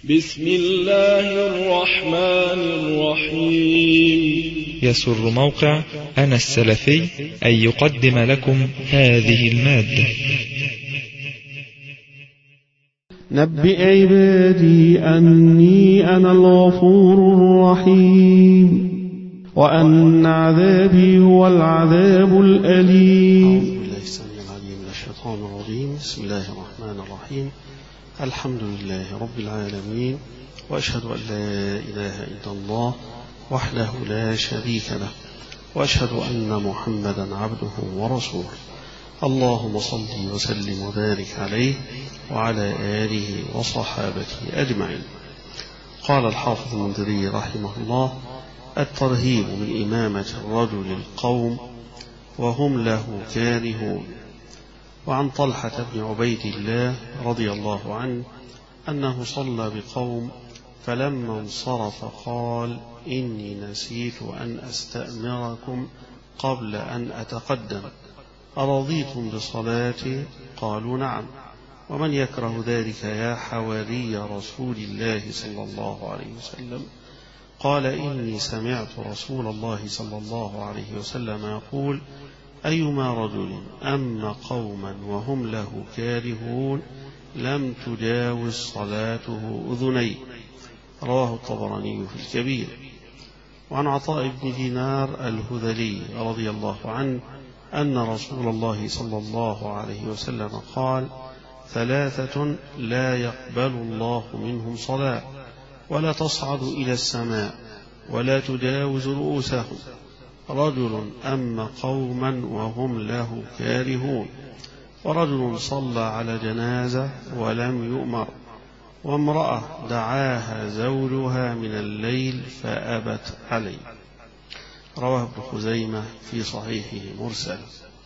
بسم الله الرحمن الرحيم. يسر موقع أنا السلفي أن يقدم لكم هذه المادة. نبئ عبادي أني أنا الغفور الرحيم وأن عذابي هو العذاب الأليم. أعوذ بالله السميع العليم من الشيطان الرجيم. بسم الله الرحمن الرحيم. الحمد لله رب العالمين، وأشهد أن لا إله إلا الله وحده لا شريك له، وأشهد أن محمدا عبده ورسوله. اللهم صل وسلم وبارك عليه وعلى آله وصحابته أجمعين. قال الحافظ المنذري رحمه الله: الترهيب من إمامة الرجل القوم وهم له كارهون. وعن طلحة بن عبيد الله رضي الله عنه أنه صلى بقوم فلما انصرف قال: إني نسيت أن أستأمركم قبل أن أتقدم، أرضيتم بصلاتي؟ قالوا: نعم. ومن يكره ذلك يا حواري رسول الله صلى الله عليه وسلم؟ قال: إني سمعت رسول الله صلى الله عليه وسلم يقول: أيما رجل أم قوما وهم له كارهون لم تجاوز صلاته أذنيه. رواه الطبراني في الكبير. وعن عطاء بن دينار الهذلي رضي الله عنه أن رسول الله صلى الله عليه وسلم قال: ثلاثة لا يقبل الله منهم صلاة، ولا تصعد إلى السماء، ولا تجاوز رؤوسهم: رجل أم قوما وهم له كارهون، ورجل صلى على جنازة ولم يؤمر، وامرأة دعاها زوجها من الليل فأبت عليه. رواه ابن خزيمة في صحيحه مرسل.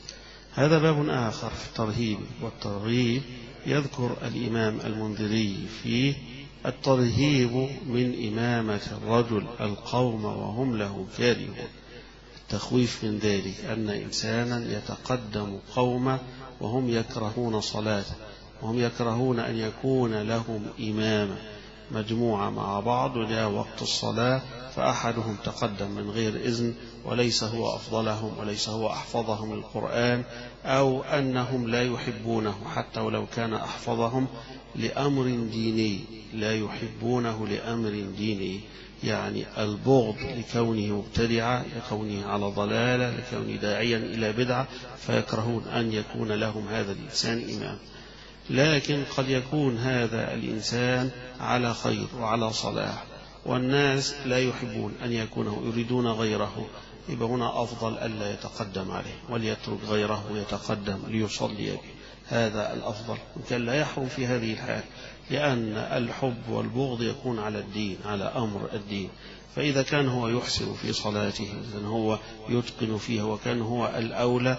هذا باب آخر في الترهيب والترغيب، يذكر الإمام المنذري فيه الترهيب من إمامة الرجل القوم وهم له كارهون. التخويف من ذلك أن إنسانا يتقدم قومه وهم يكرهون صلاته، وهم يكرهون أن يكون لهم إمامة مجموعة مع بعض وجاء وقت الصلاة فأحدهم تقدم من غير إذن، وليس هو أفضلهم وليس هو أحفظهم للقرآن، أو أنهم لا يحبونه حتى ولو كان أحفظهم لأمر ديني، لا يحبونه لأمر ديني، يعني البغض لكونه مبتدعا، لكونه على ضلالة، لكونه داعيا إلى بدعة، فيكرهون أن يكون لهم هذا الإنسان إمام. لكن قد يكون هذا الإنسان على خير وعلى صلاح، والناس لا يحبون أن يكونه، يريدون غيره، يبقى هنا أفضل ألا يتقدم عليه وليترك غيره يتقدم ليصلي به، هذا الأفضل. وكان لا يحرم في هذه الحال، لأن الحب والبغض يكون على الدين، على أمر الدين. فإذا كان هو يحسن في صلاته، إذا هو يتقن فيها وكان هو الأولى،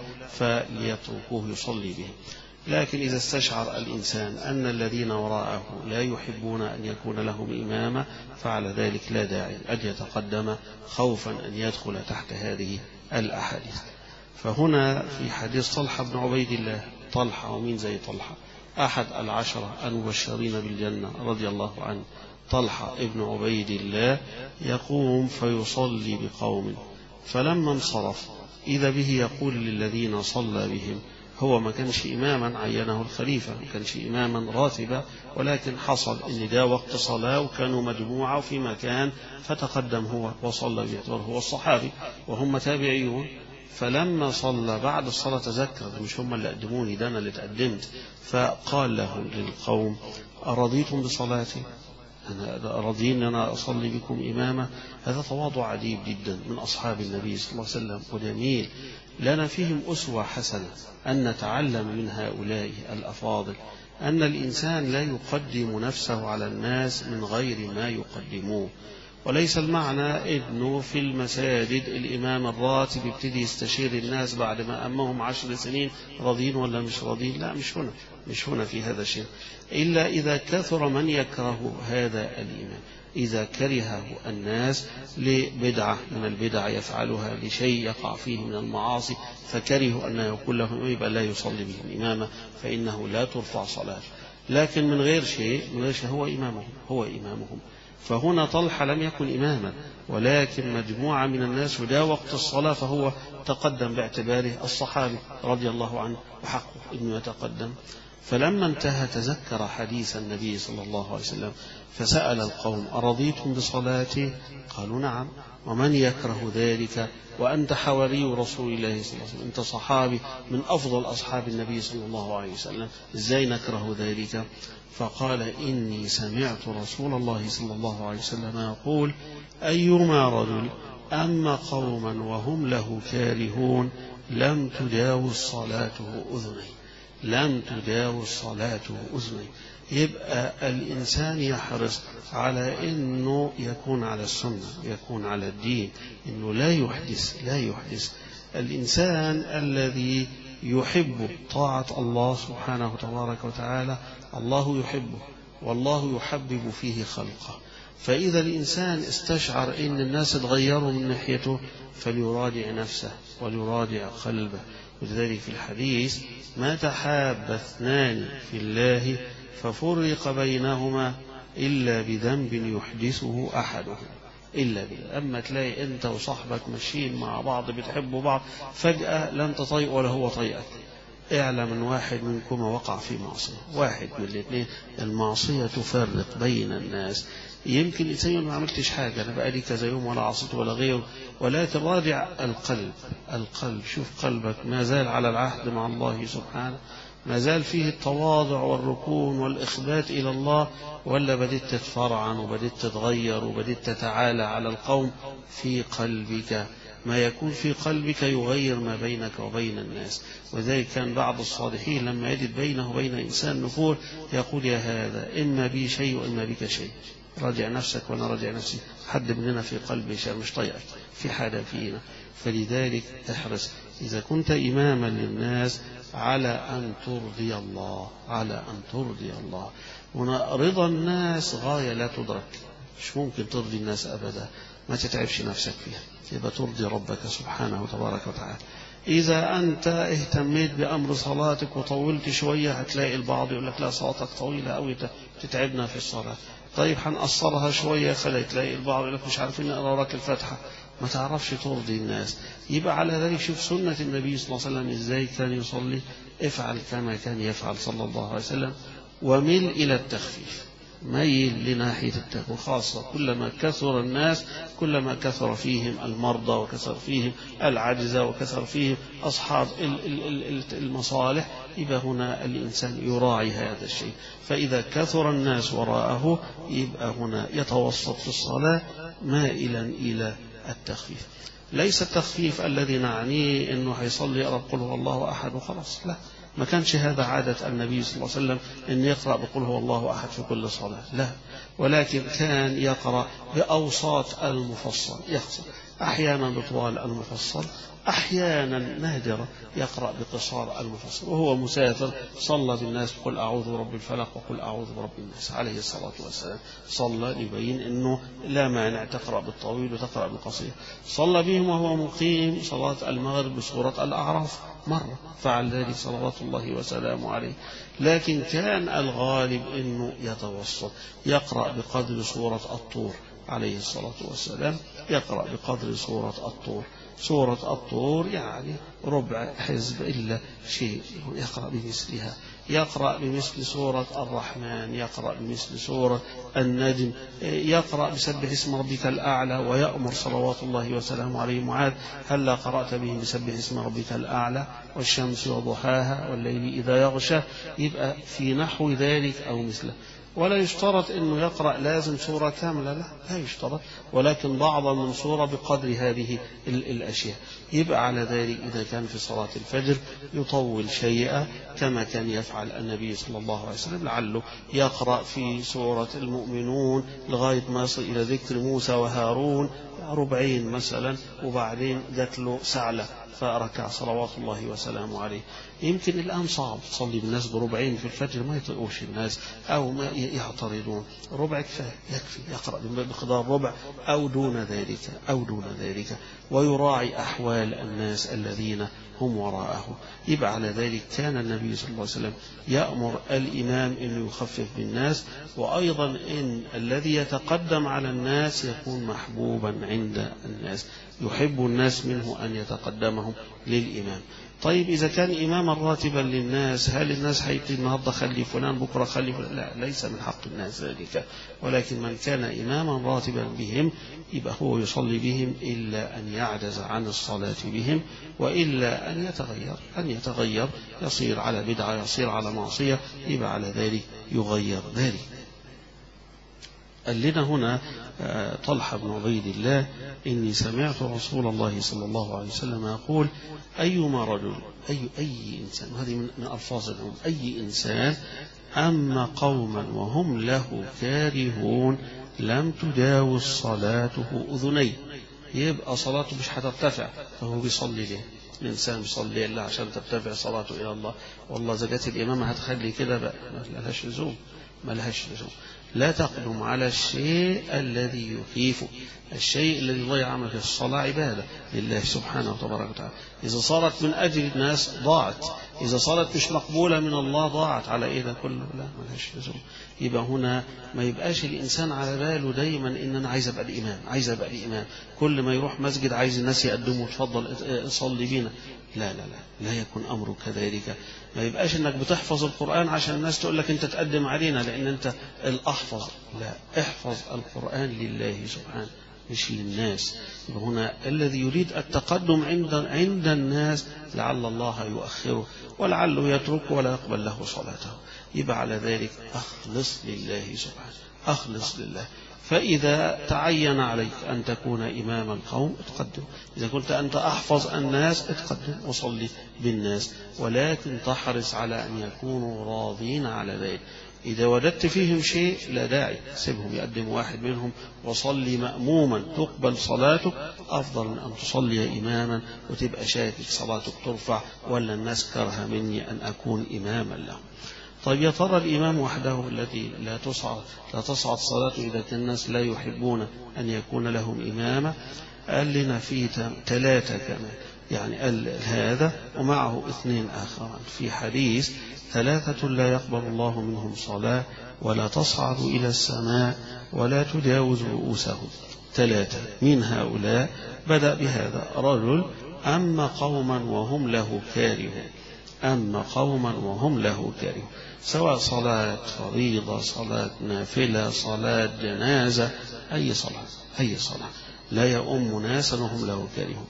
فليتركوه يصلي به. لكن إذا استشعر الإنسان أن الذين وراءه لا يحبون أن يكون لهم إمامة، فعلى ذلك لا داعي أن يتقدم خوفا أن يدخل تحت هذه الأحاديث. فهنا في حديث طلحة بن عبيد الله، طلحة ومين زي طلحة؟ أحد العشرة المبشرين بالجنة رضي الله عنه، طلحة ابن عبيد الله، يقوم فيصلي بقوم، فلما انصرف إذا به يقول للذين صلى بهم، هو ما كانش إماما عينه الخليفة، ما كانش إماما راتبا، ولكن حصل إن ده وقت صلاة وكانوا مجموعة وفي مكان، فتقدم هو وصلى بيعتبر هو الصحابي وهم تابعيون. فلما صلى بعد الصلاة تذكر مش هم اللي قدموني، ده أنا اللي تقدمت، فقال لهم للقوم: أرضيتم بصلاتي؟ أنا راضين أن أنا أصلي بكم إمامة؟ هذا تواضع عجيب جدا من أصحاب النبي صلى الله عليه وسلم، وجميل لنا فيهم أسوة حسنة أن نتعلم من هؤلاء الأفاضل أن الإنسان لا يقدم نفسه على الناس من غير ما يقدموه. وليس المعنى إنه في المساجد الإمام الراتب يبتدي يستشير الناس بعد ما أمهم 10 سنين راضين ولا مش راضين، لا، مش هنا في هذا الشيء، إلا إذا كثر من يكره هذا الإمام، إذا كرهه الناس لبدعة من البدع يفعلها، لشيء يقع فيه من المعاصي، فكرهوا أن يقول لهم يبقى لا يصلي بهم إمامة، فإنه لا ترفع صلاة. لكن من غير شيء هو إمامهم. فهنا طلحة لم يكن إماما، ولكن مجموعة من الناس، وده وقت الصلاة فهو تقدم باعتباره الصحابي رضي الله عنه وحقه أنه يتقدم. فلما انتهى تذكر حديث النبي صلى الله عليه وسلم فسأل القوم: أرضيتم بصلاتي؟ قالوا: نعم. ومن يكره ذلك وأنت حواري رسول الله صلى الله عليه وسلم، أنت صحابي من أفضل أصحاب النبي صلى الله عليه وسلم، إزاي نكره ذلك؟ فقال: إني سمعت رسول الله صلى الله عليه وسلم يقول: أيما رجل أما قوما وهم له كارهون لم تجاوز صلاته أذني. يبقى الإنسان يحرص على أنه يكون على السنة، يكون على الدين، أنه لا يحدث. الإنسان الذي يحب طاعة الله سبحانه تبارك وتعالى الله يحبه، والله يحبب فيه خلقه. فإذا الإنسان استشعر أن الناس تغيروا من ناحيته فليراجع نفسه وليراجع قلبه. ولذلك في الحديث: ما تحاب اثنان في الله ففرق بينهما إلا بذنب يحدثه أحدهم. أما تلاقي أنت وصاحبك ماشيين مع بعض بتحبوا بعض، فجأة لا أنت طيق ولا هو طيقك، اعلم من واحد منكم وقع في معصية. واحد من الاثنين، المعصية تفرق بين الناس. يمكن الإنسان ما عملتش حاجة، أنا بقالي كذا يوم ولا عصيت ولا غيره، ولكن راجع القلب، شوف قلبك ما زال على العهد مع الله سبحانه، ما زال فيه التواضع والركون والإخبات إلى الله، ولا بديت تتفرعن وبديت تتغير وبديت تتعالى على القوم. في قلبك ما يكون في قلبك يغير ما بينك وبين الناس. وذلك كان بعض الصالحين لما يجد بينه وبين إنسان نفور يقول: يا هذا إما بي شيء وإما بك شيء، راجع نفسك وأنا راجع نفسي، حد مننا في قلبه شيء مش طيئك، في حاجة فينا. فلذلك احرص إذا كنت إماما للناس على أن ترضي الله. هنا رضا الناس غاية لا تدرك، مش ممكن ترضي الناس أبدا، ما تتعبش نفسك فيها، يبقى ترضي ربك سبحانه وتبارك وتعالى. إذا أنت اهتميت بأمر صلاتك وطولت شوية هتلاقي البعض يقول لك: لا صلاتك طويلة أوي تتعبنا في الصلاة. طيب هنقصرها شوية، تلاقي البعض يقول لك: مش عارفين نقرأ وراك الفاتحة. ما تعرفش ترضي الناس. يبقى على ذلك شوف سنة النبي صلى الله عليه وسلم إزاي كان يصلي، افعل كما كان يفعل صلى الله عليه وسلم، ومل إلى التخفيف، ميل لناحية التخفيف. وخاصة كلما كثر الناس كلما كثر فيهم المرضى وكثر فيهم العجزة وكثر فيهم أصحاب المصالح. يبقى هنا الإنسان يراعي هذا الشيء. فإذا كثر الناس وراءه يبقى هنا يتوسط في الصلاة مائلا إلى التخفيف. ليس التخفيف الذي نعنيه أنه هيصلي يقرأ قل هو الله أحد وخلاص، لا، ما كانش هذا عادة النبي صلى الله عليه وسلم أن يقرأ بقل هو الله أحد في كل صلاة، لا، ولكن كان يقرأ بأوساط المفصل، يقصد أحيانا بطوال المفصل، أحيانا نادرة يقرأ بقصار المفصل. وهو مسافر صلى بالناس قل أعوذ برب الفلق وقل أعوذ برب الناس عليه الصلاة والسلام، صلى ليبين أنه لا مانع تقرأ بالطويل وتقرأ بالقصير. صلى بهم وهو مقيم صلاة المغرب بسورة الأعراف مرة، فعل ذلك صلوات الله وسلامه عليه. لكن كان الغالب أنه يتوسط، يقرأ بقدر سورة الطور عليه الصلاة والسلام، يقرأ بقدر سورة الطور. سورة الطور يعني ربع حزب إلا شيء، يقرأ بمثلها، يقرأ بمثل سورة الرحمن، يقرأ بمثل سورة النجم، يقرأ بسبح اسم ربك الأعلى. ويأمر صلوات الله وسلامه عليه معاذ: هلا قرأت به بسبح اسم ربك الأعلى والشمس وضحاها والليل إذا يغشى. يبقى في نحو ذلك أو مثله. ولا يشترط أنه يقرأ لازم سورة كاملة، لا يشترط، ولكن بعضا من سورة بقدر هذه الأشياء. يبقى على ذلك إذا كان في صلاة الفجر يطول شيئا كما كان يفعل النبي صلى الله عليه وسلم، لعله يقرأ في سورة المؤمنون لغاية ما يصل إلى ذكر موسى وهارون ربعين مثلا، وبعدين جات له سعلة فركع صلوات الله وسلامه عليه. يمكن الآن صعب تصلي بالناس بربعين في الفجر، ما يطيقوش الناس أو ما يعترضون، ربع كفاية يكفي، يقرأ بمقدار ربع أو دون ذلك. ويراعي أحوال الناس الذين هم وراءه. يبقى على ذلك كان النبي صلى الله عليه وسلم يأمر الإمام أن يخفف بالناس، وأيضا أن الذي يتقدم على الناس يكون محبوبا عند الناس، يحب الناس منه أن يتقدمهم للإمام. طيب إذا كان إماما راتبا للناس، هل الناس هيقول النهارده خلي فلان بكرة خلي فلان؟ لا، ليس من حق الناس ذلك، ولكن من كان إماما راتبا بهم يبقى هو يصلي بهم إلا أن يعجز عن الصلاة بهم، وإلا أن يتغير يصير على بدعة، يصير على معصية، يبقى على ذلك يغير ذلك. قال لنا هنا طلحة بن عبيد الله: إني سمعت رسول الله صلى الله عليه وسلم يقول: أيما رجل، أي إنسان، وهذه من ألفاظ العموم، أي إنسان أما قوما وهم له كارهون لم تجاوز صلاته أذنيه، يبقى صلاته مش هترتفع، فهو بيصلي ليه؟ الإنسان بيصلي إلا عشان ترتفع صلاته إلى الله؟ والله إذا جت الإمامة هتخلي كده بقى ملهاش لزوم. لا تقدم على الشيء الذي يخيفه، الشيء الذي ضيع عمل الصلاة عبادة لله سبحانه وتبارك وتعالى. إذا صارت من أجل الناس ضاعت، إذا صارت مش مقبولة من الله ضاعت. على إيه ده كله؟ لا، ملهاش لزوم. يبقى هنا ما يبقاش الإنسان على باله دايما إن أنا عايز أبقى الإمام، كل ما يروح مسجد عايز الناس يقدموا تفضل صلي بينا. لا يكون أمره كذلك. ما يبقاش إنك بتحفظ القرآن عشان الناس تقول لك أنت تقدم علينا لأن أنت الأحفظ. لا، احفظ القرآن لله سبحانه مش للناس. هنا الذي يريد التقدم عند الناس لعل الله يؤخره ولعله يتركه ولا يقبل له صلاته. يبقى على ذلك أخلص لله سبحانه، أخلص لله. فإذا تعين عليك أن تكون إمام القوم اتقدم، إذا كنت أنت أحفظ الناس اتقدم وصلي بالناس، ولكن تحرص على أن يكونوا راضين على ذلك. إذا وجدت فيهم شيء لا داعي، سيبهم يقدم واحد منهم وصلي مأموما تقبل صلاتك، أفضل من أن تصلي إماما وتبقى شاكك صلاتك ترفع ولا الناس كره مني أن أكون إماما لهم. طيب يا ترى الإمام وحده الذي لا تصعد صلاته إذا كان الناس لا يحبون أن يكون لهم إماما؟ قال لنا فيه 3 كمان، يعني قال هذا ومعه 2 آخرين في حديث: 3 لا يقبل الله منهم صلاة ولا تصعد إلى السماء ولا تجاوز رؤوسهم. 3 من هؤلاء بدأ بهذا: رجل أما قوما وهم له كارهون، سواء صلاة فريضة، صلاة نافلة، صلاة جنازة، أي صلاة لا يؤم ناسا وهم له كارهون.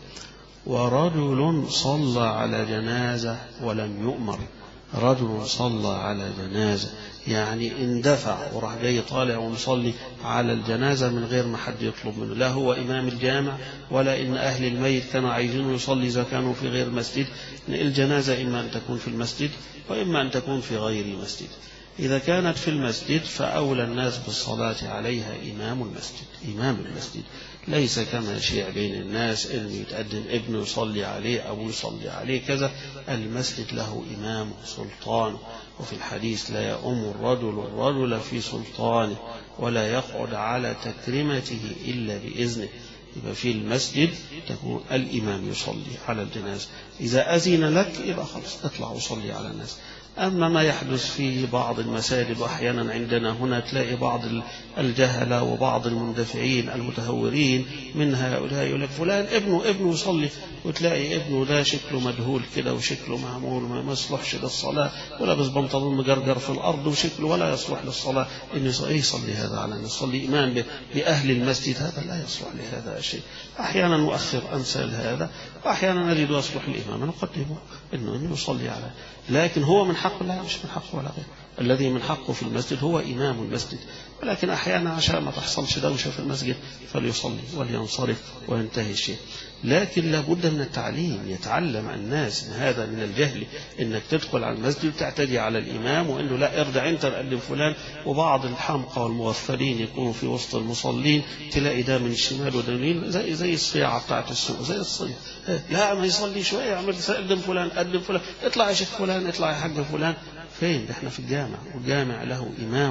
ورجل صلى على جنازة ولم يؤمر، رجل صلى على جنازة يعني اندفع وراح جاي طالع ومصلي على الجنازة من غير ما حد يطلب منه، لا هو إمام الجامع ولا إن أهل الميت كانوا عايزينه يصلي إذا كانوا في غير مسجد. الجنازة إما أن تكون في المسجد وإما أن تكون في غير المسجد. إذا كانت في المسجد فأولى الناس بالصلاة عليها إمام المسجد، ليس كما شيع بين الناس إن يتقدم ابنه يصلي عليه، أبوه يصلي عليه كذا. المسجد له إمام سلطان، وفي الحديث: لا يؤم الرجل في سلطانه ولا يقعد على تكريمته إلا بإذنه. يبقى في المسجد تكون الإمام يصلي على الجنازة، إذا أذن لك يبقى خلاص اطلع وصلي على الناس. أما ما يحدث في بعض المساجد، وأحيانا عندنا هنا تلاقي بعض الجهلة وبعض المندفعين المتهورين من هؤلاء يقول لك فلان ابنه يصلي، وتلاقي ابنه ده شكله مدهول كده وشكله معمول ما يصلحش للصلاة، ولابس بنطلون مجرجر في الأرض وشكله ولا يصلح للصلاة. إن يصلي هذا على أن يصلي إمام بأهل المسجد، هذا لا يصلح لهذا الشيء. أحيانا نؤخر أمثال هذا، وأحيانا نجد يصلح الإمام نقدمه إنه يصلي على، لكن هو من حقه؟ لا، مش من حقه ولا غيره. الذي من حقه في المسجد هو إمام المسجد، ولكن أحيانا عشان ما تحصلش دوشة في المسجد فليصلي ولينصرف وينتهي الشيء. لكن لابد من التعليم، يتعلم الناس إن هذا من الجهل إنك تدخل على المسجد وتعتدي على الإمام وإنه لا ارجع أنت تقدم فلان. وبعض الحمقى والمغفلين يكونوا في وسط المصلين، تلاقي ده من الشمال وده من اليمين زي الصياعة بتاعت السوق، زي الصيد. لا ما يصلي شوية يعمل قدم فلان اطلع يا شيخ فلان، اطلع يا حاج فلان. فين؟ احنا في الجامع، والجامع له إمامه،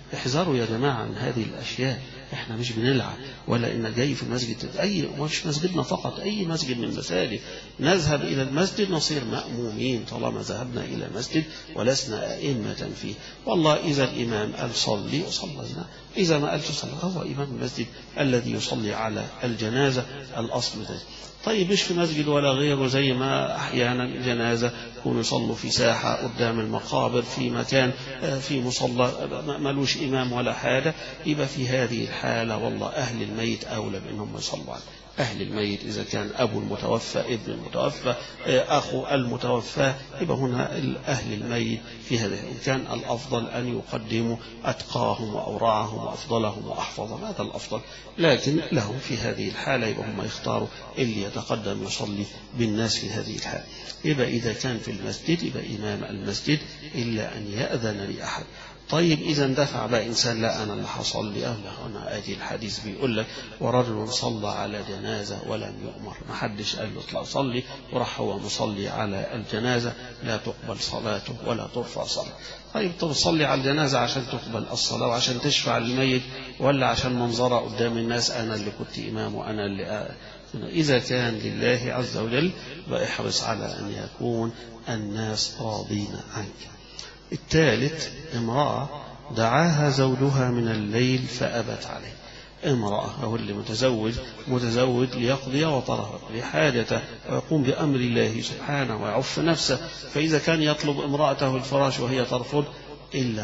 احذروا يا جماعة من هذه الأشياء. احنا مش بنلعب ولا إن جاي في المسجد، مش مسجدنا فقط، أي مسجد من المساجد نذهب إلى المسجد نصير مأمومين طالما ذهبنا إلى مسجد ولسنا أئمة فيه. والله إذا الإمام قال صلي صلينا، إذا ما قال تصلي هو إمام المسجد الذي يصلي على الجنازة، الأصل ذلك. طيب مش في مسجد ولا غيره، زي ما أحيانا الجنازة يكونوا يصلوا في ساحة قدام المقابر في مكان في مصلى ملوش إمام ولا حاجة، يبقى في هذه الحالة والله أهل الميت أولى بأنهم يصلوا عليه. أهل الميت إذا كان أبو المتوفى، ابن المتوفى، أخو المتوفى، يبقى هنا أهل الميت في هذا. إن كان الأفضل أن يقدموا أتقاهم وأورعهم وأفضلهم وأحفظهم، هذا الأفضل، لكن لهم في هذه الحالة يبقى هم يختاروا اللي يتقدم يصلي بالناس في هذه الحالة. يبقى إذا كان في المسجد يبقى إمام المسجد إلا أن يأذن لأحد. طيب إذا دفع بقى إنسان لا أنا اللي هصلي، أنا آتي الحديث بيقول لك ورجل صلى على جنازة ولم يؤمر، ما حدش قال له اطلع صلي وراح هو مصلي على الجنازة، لا تقبل صلاته ولا ترفع صلاته. طيب تصلي على الجنازة عشان تقبل الصلاة وعشان تشفع للميت، ولا عشان منظرة قدام الناس أنا اللي كنت إمام وأنا اللي إذا كان لله عز وجل فاحرص على أن يكون الناس راضين عنك. الثالث امرأة دعاها زوجها من الليل فأبت عليه. امرأة أو اللي متزوج ليقضي وطره لحاجته ويقوم بأمر الله سبحانه ويعف نفسه، فإذا كان يطلب امرأته الفراش وهي ترفض إلا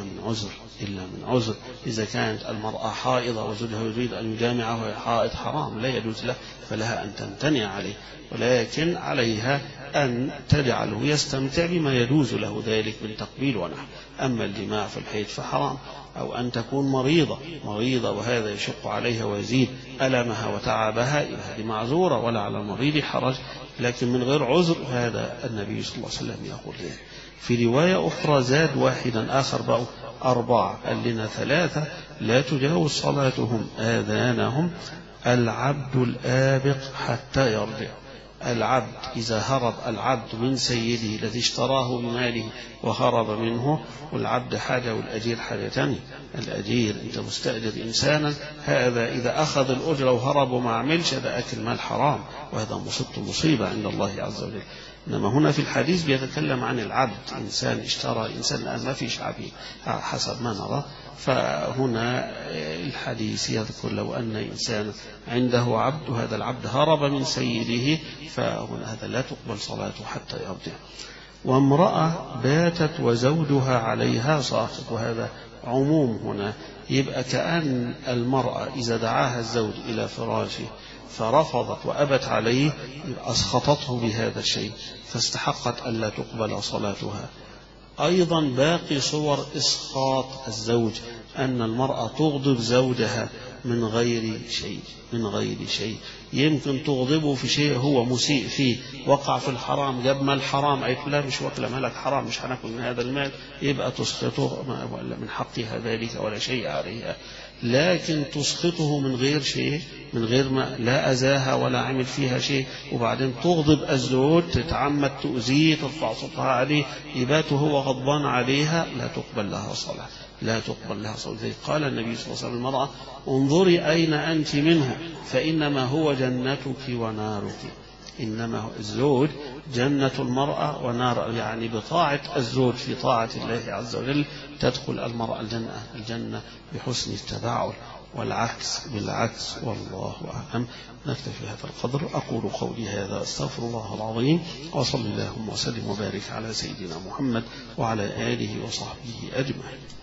من عذر. إذا كانت المرأة حائضة وزوجها يريد أن يجامعه وهي حائض حرام لا يجوز له، فلها أن تمتنع عليه، ولكن عليها أن تجعله يستمتع بما يجوز له ذلك من تقبيل ونحو. أما الجماع في الحيض فحرام، أو أن تكون مريضة وهذا يشق عليها ويزيد ألمها وتعبها، هذه معذورة ولا على المريض حرج، لكن من غير عذر هذا النبي صلى الله عليه وسلم يقول ذلك. في رواية أخرى زاد واحدا آخر بقوا 4، قال لنا 3 لا تجاوز صلاتهم آذانهم العبد الآبق حتى يرجع. العبد إذا هرب العبد من سيده الذي اشتراه بماله وهرب منه، والعبد حاجة والأجير حاجة ثانية. الأجير أنت مستأجر إنسانا، هذا إذا أخذ الأجرة وهرب وما عملش هذا أكل مال حرام، وهذا مصيبة عند الله عز وجل. إنما هنا في الحديث بيتكلم عن العبد، إنسان اشترى إنسان الآن ما فيش عبيد حسب ما نرى، فهنا الحديث يذكر لو أن إنسان عنده عبد وهذا العبد هرب من سيده فهنا هذا لا تقبل صلاته حتى يرجع. وامرأة باتت وزوجها عليها ساخط، وهذا عموم هنا، يبقى كأن المرأة إذا دعاها الزوج إلى فراشه فرفضت وأبت عليه أسخطته بهذا الشيء فاستحقت ألا تقبل صلاتها. أيضا باقي صور إسخاط الزوج أن المرأة تغضب زوجها من غير شيء، يمكن تغضبه في شيء هو مسيء فيه، وقع في الحرام، جاب مال حرام، أي لا مش واكله مالك حرام مش هناكل من هذا المال، يبقى تسخطه ولا من حقها ذلك ولا شيء عليها. لكن تسخطه من غير شيء، من غير ما لا أذاها ولا عمل فيها شيء، وبعدين تغضب الزوج، تتعمد تؤذيه، ترفع صوتها عليه، يبات هو غضبان عليها، لا تقبل لها صلاة. قال النبي صلى الله عليه وسلم المرأة انظري أين أنت منه فإنما هو جنتك ونارك. إنما الزوج جنة المرأة ونار، يعني بطاعة الزوج في طاعة الله عز وجل تدخل المرأة الجنة بحسن التباعد، والعكس بالعكس، والله أعلم. نكتفي هذا القدر. أقول قولي هذا أستغفر الله العظيم، وصلى اللهم وسلم وبارك على سيدنا محمد وعلى آله وصحبه أجمعين.